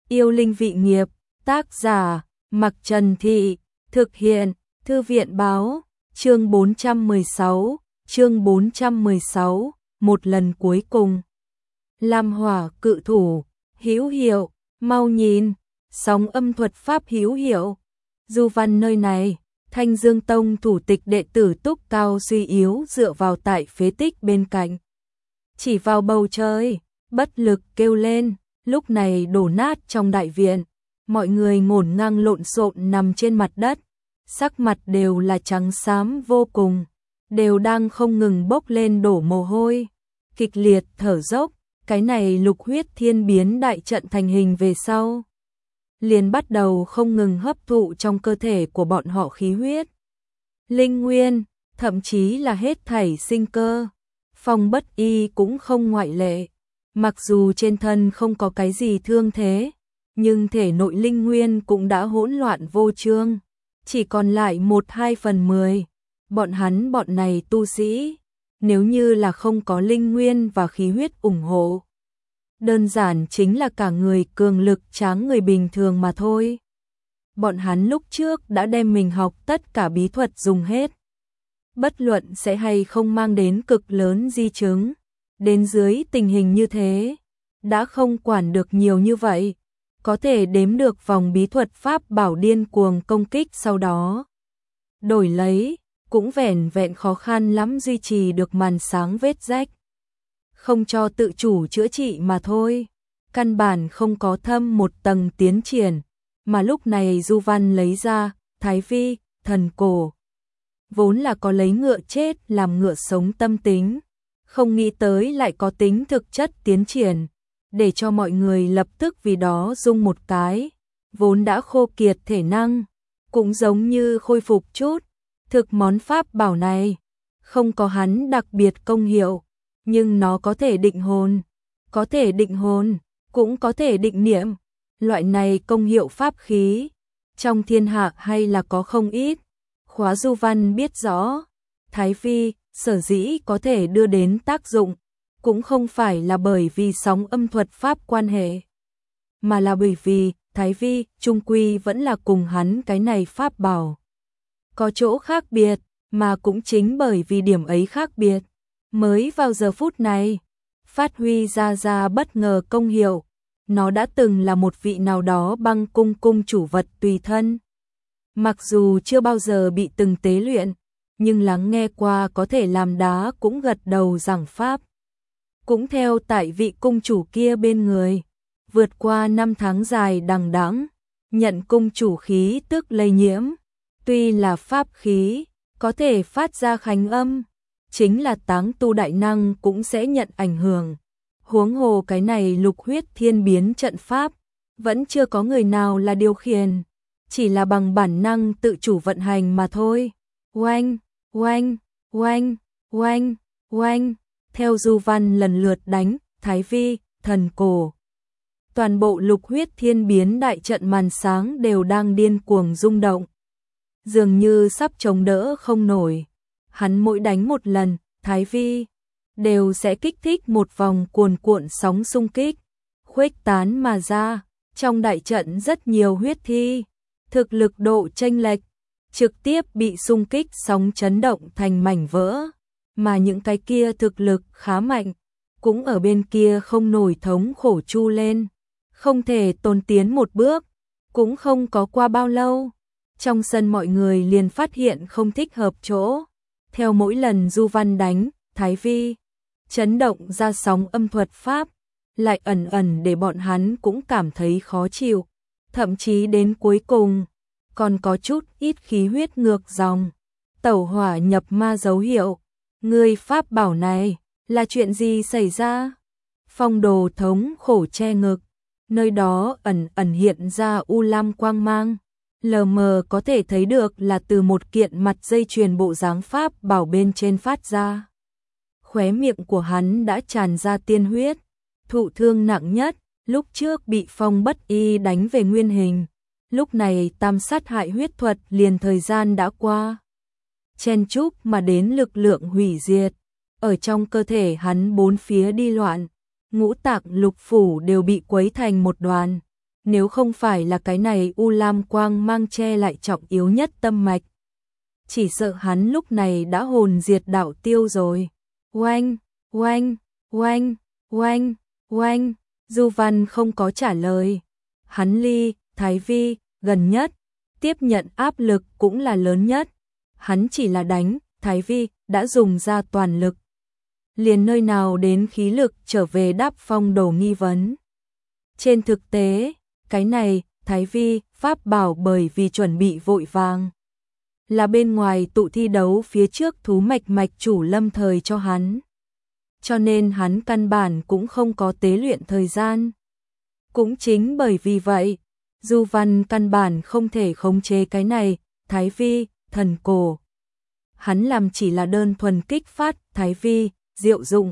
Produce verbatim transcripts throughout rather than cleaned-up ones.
Yêu linh vị nghiệp, tác giả, Mặc Trần Thị, thực hiện, Thư viện báo, chương bốn trăm mười sáu, chương bốn trăm mười sáu, một lần cuối cùng. Lam hỏa cự thủ, hữu hiệu, mau nhìn, sóng âm thuật pháp hữu hiệu. Du văn nơi này, Thanh Dương Tông thủ tịch đệ tử Túc Cao suy yếu dựa vào tại phế tích bên cạnh. Chỉ vào bầu trời, bất lực kêu lên, lúc này đổ nát trong đại viện. Mọi người ngổn ngang lộn xộn nằm trên mặt đất, sắc mặt đều là trắng xám vô cùng, đều đang không ngừng bốc lên đổ mồ hôi, kịch liệt thở dốc. Cái này lục huyết thiên biến đại trận thành hình về sau, liền bắt đầu không ngừng hấp thụ trong cơ thể của bọn họ khí huyết, linh nguyên, thậm chí là hết thảy sinh cơ. Phong Bất Y cũng không ngoại lệ, mặc dù trên thân không có cái gì thương thế, nhưng thể nội linh nguyên cũng đã hỗn loạn vô chương, chỉ còn lại một hai phần mười. Bọn hắn bọn này tu sĩ, nếu như là không có linh nguyên và khí huyết ủng hộ, đơn giản chính là cả người cường lực tráng người bình thường mà thôi. Bọn hắn lúc trước đã đem mình học tất cả bí thuật dùng hết, bất luận sẽ hay không mang đến cực lớn di chứng. Đến dưới tình hình như thế, đã không quản được nhiều như vậy, có thể đếm được vòng bí thuật pháp bảo điên cuồng công kích sau đó. Đổi lấy, cũng vẻn vẹn khó khăn lắm duy trì được màn sáng vết rách, không cho tự chủ chữa trị mà thôi, căn bản không có thâm một tầng tiến triển. Mà lúc này Du Văn lấy ra Thái Vi, thần cổ, vốn là có lấy ngựa chết làm ngựa sống tâm tính, không nghĩ tới lại có tính thực chất tiến triển, để cho mọi người lập tức vì đó rung một cái, vốn đã khô kiệt thể năng, cũng giống như khôi phục chút. Thực món pháp bảo này, không có hắn đặc biệt công hiệu, nhưng nó có thể định hồn, có thể định hồn, cũng có thể định niệm. Loại này công hiệu pháp khí, trong thiên hạ hay là có không ít. Khóa Du Văn biết rõ, Thái Vi sở dĩ có thể đưa đến tác dụng, cũng không phải là bởi vì sóng âm thuật pháp quan hệ, mà là bởi vì Thái Vi trung quy vẫn là cùng hắn cái này pháp bảo có chỗ khác biệt, mà cũng chính bởi vì điểm ấy khác biệt, mới vào giờ phút này phát huy ra ra bất ngờ công hiệu. Nó đã từng là một vị nào đó băng cung cung chủ vật tùy thân, mặc dù chưa bao giờ bị từng tế luyện, nhưng lắng nghe qua có thể làm đá cũng gật đầu giảng pháp. Cũng theo tại vị cung chủ kia bên người, vượt qua năm tháng dài đằng đẵng, nhận cung chủ khí tức lây nhiễm. Tuy là pháp khí, có thể phát ra khánh âm, chính là táng tu đại năng cũng sẽ nhận ảnh hưởng. Huống hồ cái này lục huyết thiên biến trận pháp, vẫn chưa có người nào là điều khiển, chỉ là bằng bản năng tự chủ vận hành mà thôi. Oanh, oanh, oanh, oanh, oanh, theo Du Văn lần lượt đánh Thái Vi, thần cổ. Toàn bộ lục huyết thiên biến đại trận màn sáng đều đang điên cuồng rung động, dường như sắp chống đỡ không nổi. Hắn mỗi đánh một lần, Thái Vi đều sẽ kích thích một vòng cuồn cuộn sóng xung kích, khuếch tán mà ra. Trong đại trận rất nhiều huyết thi, thực lực độ chênh lệch, trực tiếp bị xung kích sóng chấn động thành mảnh vỡ, mà những cái kia thực lực khá mạnh, cũng ở bên kia không nổi thống khổ chu lên, không thể tồn tiến một bước. Cũng không có qua bao lâu, trong sân mọi người liền phát hiện không thích hợp chỗ. Theo mỗi lần Du Văn đánh Thái Vi, chấn động ra sóng âm thuật pháp, lại ẩn ẩn để bọn hắn cũng cảm thấy khó chịu, thậm chí đến cuối cùng còn có chút ít khí huyết ngược dòng, tẩu hỏa nhập ma dấu hiệu. Người pháp bảo này là chuyện gì xảy ra? Phong Đồ thống khổ che ngực, nơi đó ẩn ẩn hiện ra u lam quang mang, lờ mờ có thể thấy được là từ một kiện mặt dây chuyền bộ dáng pháp bảo bên trên phát ra. Khóe miệng của hắn đã tràn ra tiên huyết, thụ thương nặng nhất, lúc trước bị Phong Bất Y đánh về nguyên hình, lúc này tam sát hại huyết thuật liền thời gian đã qua, chen chúc mà đến lực lượng hủy diệt, ở trong cơ thể hắn bốn phía đi loạn, ngũ tạng lục phủ đều bị quấy thành một đoàn, nếu không phải là cái này u lam quang mang che lại trọng yếu nhất tâm mạch. Chỉ sợ hắn lúc này đã hồn diệt đạo tiêu rồi. Oanh, oanh, oanh, oanh, oanh, Du Văn không có trả lời. Hắn ly, Thái Vi, gần nhất, tiếp nhận áp lực cũng là lớn nhất. Hắn chỉ là đánh, Thái Vi đã dùng ra toàn lực. Liền nơi nào đến khí lực trở về đáp phong đồ nghi vấn. Trên thực tế, cái này, Thái Vi, pháp bảo bởi vì chuẩn bị vội vàng. Là bên ngoài tụ thi đấu phía trước thú mạch mạch chủ lâm thời cho hắn. Cho nên hắn căn bản cũng không có tế luyện thời gian. Cũng chính bởi vì vậy, Du Văn căn bản không thể khống chế cái này, Thái Vi, thần cổ. Hắn làm chỉ là đơn thuần kích phát, Thái Vi, diệu dụng.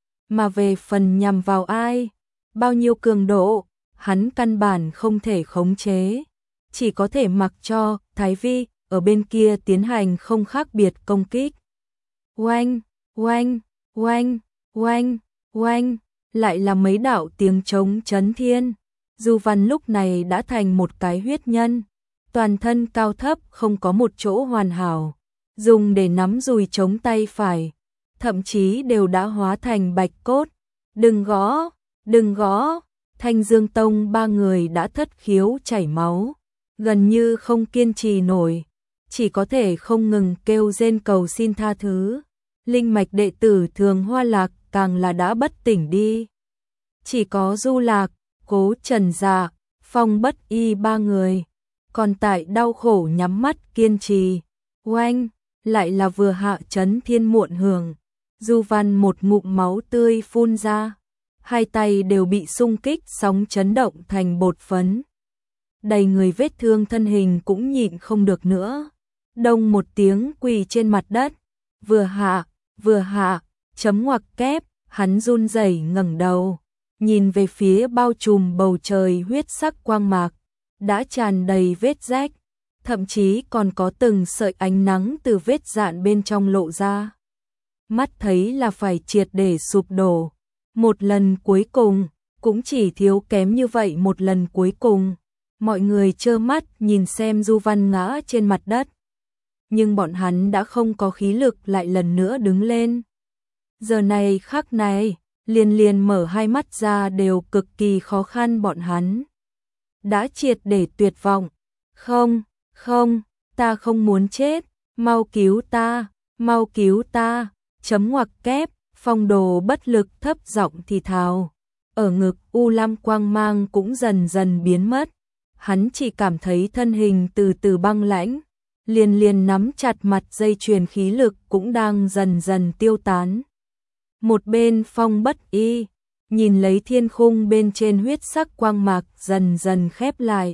Mà về phần nhằm vào ai, bao nhiêu cường độ, hắn căn bản không thể khống chế. Chỉ có thể mặc cho, Thái Vi, ở bên kia tiến hành không khác biệt công kích. Oanh, oanh, oanh, oanh, oanh, lại là mấy đạo tiếng trống chấn thiên. Du Văn lúc này đã thành một cái huyết nhân, toàn thân cao thấp không có một chỗ hoàn hảo, dùng để nắm dùi chống tay phải, thậm chí đều đã hóa thành bạch cốt. Đừng gõ, đừng gõ, Thanh Dương Tông ba người đã thất khiếu chảy máu, gần như không kiên trì nổi, chỉ có thể không ngừng kêu rên cầu xin tha thứ. Linh mạch đệ tử Thường Hoa Lạc càng là đã bất tỉnh đi. Chỉ có Du Lạc, Cố Trần Dạ, Phong Bất Y ba người, còn tại đau khổ nhắm mắt kiên trì. Oanh, lại là vừa hạ chấn thiên muộn hưởng. Du Văn một ngụm máu tươi phun ra, hai tay đều bị xung kích sóng chấn động thành bột phấn. Đầy người vết thương thân hình cũng nhịn không được nữa. Đông một tiếng quỳ trên mặt đất, vừa hạ, vừa hạ, chấm ngoặc kép, hắn run rẩy ngẩng đầu, nhìn về phía bao trùm bầu trời huyết sắc quang mạc, đã tràn đầy vết rách, thậm chí còn có từng sợi ánh nắng từ vết rạn bên trong lộ ra. Mắt thấy là phải triệt để sụp đổ. Một lần cuối cùng, cũng chỉ thiếu kém như vậy một lần cuối cùng. Mọi người trơ mắt nhìn xem Du Văn ngã trên mặt đất. Nhưng bọn hắn đã không có khí lực lại lần nữa đứng lên. Giờ này khắc này, liền liền mở hai mắt ra đều cực kỳ khó khăn bọn hắn. Đã triệt để tuyệt vọng. Không, không, ta không muốn chết, mau cứu ta, mau cứu ta, chấm ngoặc kép, Phong Đồ bất lực thấp giọng thì thào. Ở ngực u lam quang mang cũng dần dần biến mất. Hắn chỉ cảm thấy thân hình từ từ băng lãnh, liền liền nắm chặt mặt dây chuyền khí lực cũng đang dần dần tiêu tán. Một bên Phong Bất Y, nhìn lấy thiên khung bên trên huyết sắc quang mạc dần dần khép lại.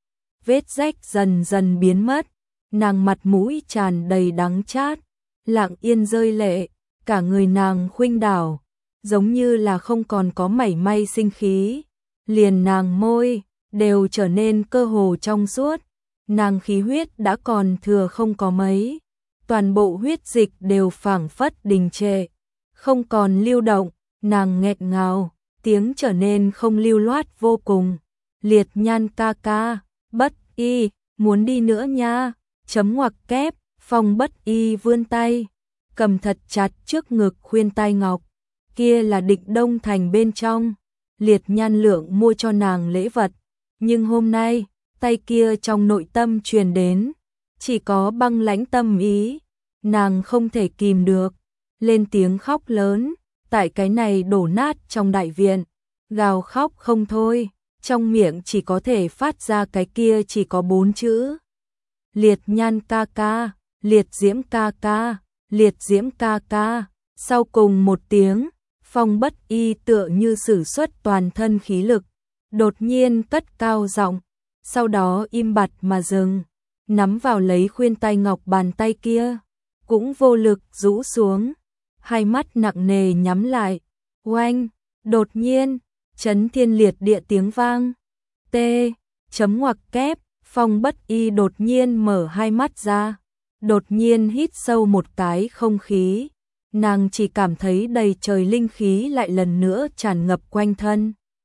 Vết rách dần dần biến mất, nàng mặt mũi tràn đầy đắng chát, lặng yên rơi lệ, cả người nàng khuynh đảo, giống như là không còn có mảy may sinh khí. Liền nàng môi đều trở nên cơ hồ trong suốt, nàng khí huyết đã còn thừa không có mấy, toàn bộ huyết dịch đều phảng phất đình trệ, không còn lưu động, nàng nghẹt ngào, tiếng trở nên không lưu loát vô cùng. Liệt Nhan ca ca, Bất Y, muốn đi nữa nha, chấm ngoặc kép, Phong Bất Y vươn tay, cầm thật chặt trước ngực khuyên tai ngọc, kia là Định Đông Thành bên trong, Liệt Nhan lượng mua cho nàng lễ vật, nhưng hôm nay, tay kia trong nội tâm truyền đến, chỉ có băng lãnh tâm ý, nàng không thể kìm được, lên tiếng khóc lớn, tại cái này đổ nát trong đại viện, gào khóc không thôi, trong miệng chỉ có thể phát ra cái kia chỉ có bốn chữ. Liệt Nhan ca ca, Liệt Diễm ca ca, Liệt Diễm ca ca, sau cùng một tiếng, Phong Bất Y tựa như sử xuất toàn thân khí lực, đột nhiên cất cao giọng, sau đó im bặt mà dừng, nắm vào lấy khuyên tai ngọc bàn tay kia, cũng vô lực rũ xuống, hai mắt nặng nề nhắm lại. Oanh, đột nhiên, chấn thiên liệt địa tiếng vang. T, chấm ngoặc kép, Phong Bất Y đột nhiên mở hai mắt ra, đột nhiên hít sâu một cái không khí, nàng chỉ cảm thấy đầy trời linh khí lại lần nữa tràn ngập quanh thân.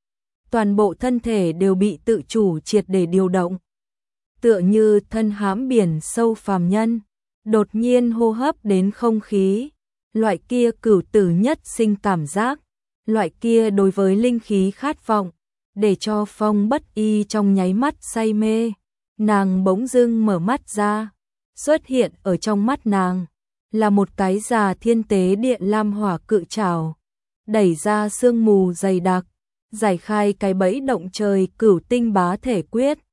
toàn bộ thân thể đều bị tự chủ triệt để điều động. Tựa như thân hãm biển sâu phàm nhân, đột nhiên hô hấp đến không khí, loại kia cửu tử nhất sinh cảm giác, loại kia đối với linh khí khát vọng, để cho Phong Bất Y trong nháy mắt say mê. Nàng bỗng dưng mở mắt ra, xuất hiện ở trong mắt nàng là một cái già thiên tế điện lam hỏa cự trảo, đẩy ra sương mù dày đặc, giải khai cái bẫy động trời cửu tinh bá thể quyết.